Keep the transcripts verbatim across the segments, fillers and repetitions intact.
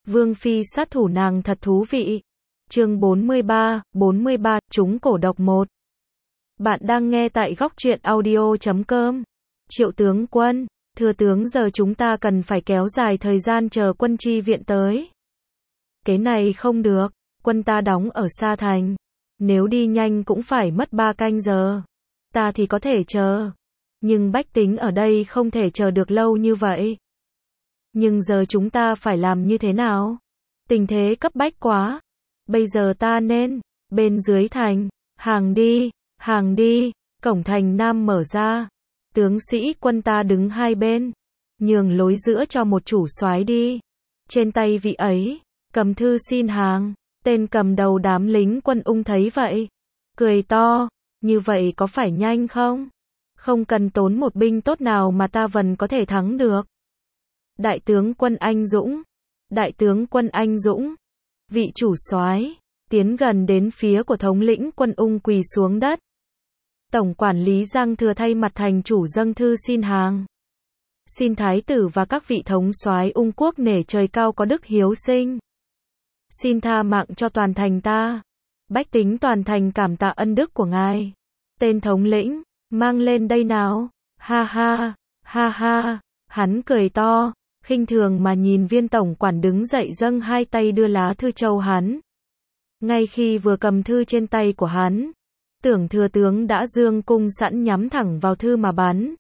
Vương phi sát thủ nàng thật thú vị. Chương bốn mươi ba, bốn mươi ba, trúng cổ độc một. Bạn đang nghe tại góc truyện audio chấm com. Triệu tướng quân, thưa tướng, giờ chúng ta cần phải kéo dài thời gian chờ quân chi viện tới. Cái này không được, quân ta đóng ở Sa Thành. Nếu đi nhanh cũng phải mất ba canh giờ. Ta thì có thể chờ. Nhưng bách tính ở đây không thể chờ được lâu như vậy. Nhưng giờ chúng ta phải làm như thế nào? Tình thế cấp bách quá. Bây giờ ta nên, bên dưới thành, hàng đi, hàng đi, cổng thành Nam mở ra. Tướng sĩ quân ta đứng hai bên, nhường lối giữa cho một chủ soái đi. Trên tay vị ấy, cầm thư xin hàng. Tên cầm đầu đám lính quân Ung thấy vậy, cười to, như vậy có phải nhanh không? Không cần tốn một binh tốt nào mà ta vẫn có thể thắng được. Đại tướng quân anh dũng, đại tướng quân anh dũng, vị chủ soái tiến gần đến phía của thống lĩnh quân Ung quỳ xuống đất. Tổng quản lý Giang Thừa thay mặt thành chủ dâng thư xin hàng. Xin thái tử và các vị thống soái Ung quốc nể trời cao có đức hiếu sinh. Xin tha mạng cho toàn thành ta. Bách tính toàn thành cảm tạ ân đức của ngài. Tên thống lĩnh, mang lên đây nào. Ha ha, ha ha, hắn cười to, khinh thường mà nhìn viên tổng quản đứng dậy dâng hai tay đưa lá thư châu hắn. Ngay khi vừa cầm thư trên tay của hắn, tưởng thừa tướng đã dương cung sẵn nhắm thẳng vào thư mà bắn.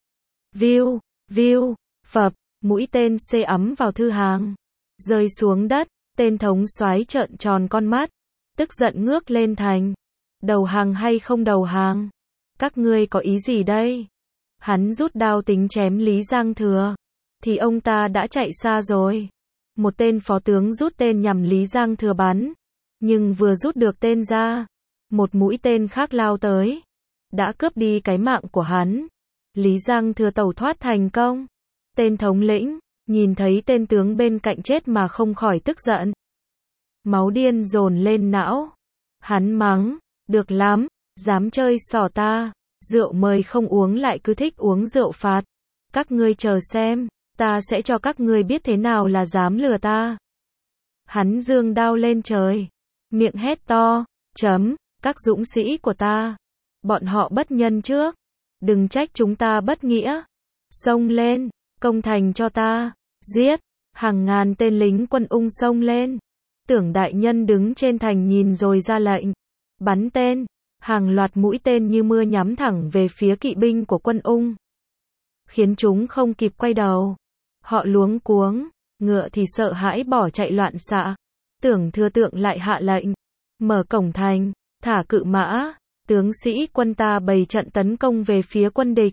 Viu, viu, phập, mũi tên xê ấm vào thư hàng, rơi xuống đất. Tên thống soái trợn tròn con mắt, tức giận ngước lên thành. Đầu hàng hay không đầu hàng? Các ngươi có ý gì đây? Hắn rút đao tính chém Lý Giang Thừa, thì ông ta đã chạy xa rồi. Một tên phó tướng rút tên nhằm Lý Giang Thừa bắn, nhưng vừa rút được tên ra, một mũi tên khác lao tới, đã cướp đi cái mạng của hắn. Lý Giang Thừa tẩu thoát thành công. Tên thống lĩnh nhìn thấy tên tướng bên cạnh chết mà không khỏi tức giận. Máu điên dồn lên não. Hắn mắng, được lắm, dám chơi xỏ ta, rượu mời không uống lại cứ thích uống rượu phạt. Các ngươi chờ xem, ta sẽ cho các ngươi biết thế nào là dám lừa ta. Hắn giương đao lên trời, miệng hét to, chấm, các dũng sĩ của ta, bọn họ bất nhân trước, đừng trách chúng ta bất nghĩa. Xông lên, công thành cho ta, giết, hàng ngàn tên lính quân Ung xông lên. Tưởng đại nhân đứng trên thành nhìn rồi ra lệnh, bắn tên, hàng loạt mũi tên như mưa nhắm thẳng về phía kỵ binh của quân Ung, khiến chúng không kịp quay đầu. Họ luống cuống, ngựa thì sợ hãi bỏ chạy loạn xạ. Tưởng thừa tượng lại hạ lệnh, mở cổng thành, thả cự mã, tướng sĩ quân ta bày trận tấn công về phía quân địch.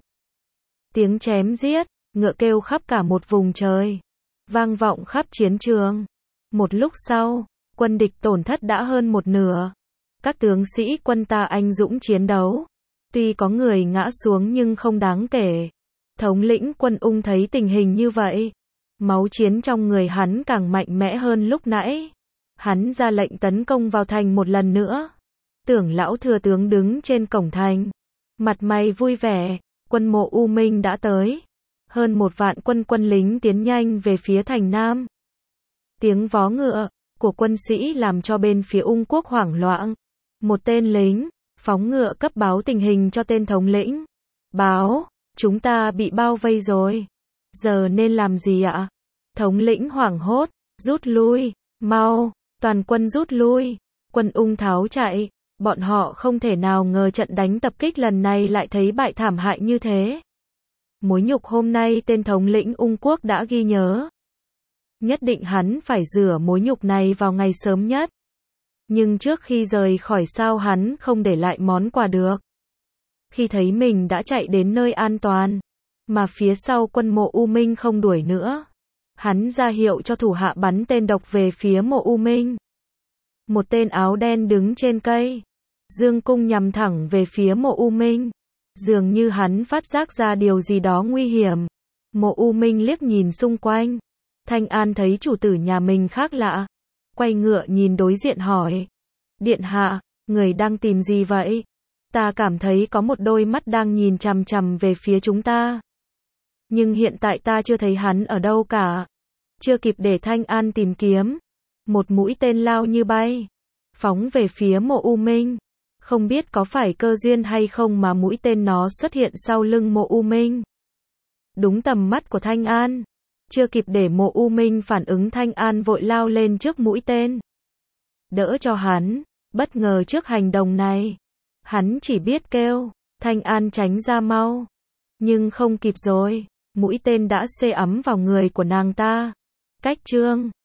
Tiếng chém giết, ngựa kêu khắp cả một vùng trời, vang vọng khắp chiến trường. Một lúc sau, quân địch tổn thất đã hơn một nửa. Các tướng sĩ quân ta anh dũng chiến đấu. Tuy có người ngã xuống nhưng không đáng kể. Thống lĩnh quân Ung thấy tình hình như vậy, máu chiến trong người hắn càng mạnh mẽ hơn lúc nãy. Hắn ra lệnh tấn công vào thành một lần nữa. Tưởng lão thừa tướng đứng trên cổng thành, mặt mày vui vẻ, quân Mộ U Minh đã tới. Hơn một vạn quân quân lính tiến nhanh về phía thành Nam. Tiếng vó ngựa của quân sĩ làm cho bên phía Ung quốc hoảng loạn. Một tên lính phóng ngựa cấp báo tình hình cho tên thống lĩnh. Báo, chúng ta bị bao vây rồi. Giờ nên làm gì ạ? Thống lĩnh hoảng hốt, rút lui, mau, toàn quân rút lui. Quân Ung tháo chạy, bọn họ không thể nào ngờ trận đánh tập kích lần này lại thấy bại thảm hại như thế. Mối nhục hôm nay tên thống lĩnh Ung quốc đã ghi nhớ. Nhất định hắn phải rửa mối nhục này vào ngày sớm nhất. Nhưng trước khi rời khỏi sao hắn không để lại món quà được. Khi thấy mình đã chạy đến nơi an toàn, mà phía sau quân Mộ U Minh không đuổi nữa, hắn ra hiệu cho thủ hạ bắn tên độc về phía Mộ U Minh. Một tên áo đen đứng trên cây, dương cung nhắm thẳng về phía Mộ U Minh. Dường như hắn phát giác ra điều gì đó nguy hiểm. Mộ U Minh liếc nhìn xung quanh. Thanh An thấy chủ tử nhà mình khác lạ, quay ngựa nhìn đối diện hỏi. Điện hạ, người đang tìm gì vậy? Ta cảm thấy có một đôi mắt đang nhìn chằm chằm về phía chúng ta. Nhưng hiện tại ta chưa thấy hắn ở đâu cả. Chưa kịp để Thanh An tìm kiếm, một mũi tên lao như bay, phóng về phía Mộ U Minh. Không biết có phải cơ duyên hay không mà mũi tên nó xuất hiện sau lưng Mộ U Minh. Đúng tầm mắt của Thanh An. Chưa kịp để Mộ U Minh phản ứng, Thanh An vội lao lên trước mũi tên, đỡ cho hắn. Bất ngờ trước hành động này, hắn chỉ biết kêu Thanh An tránh ra mau. Nhưng không kịp rồi, mũi tên đã xê ấm vào người của nàng ta. Cách chương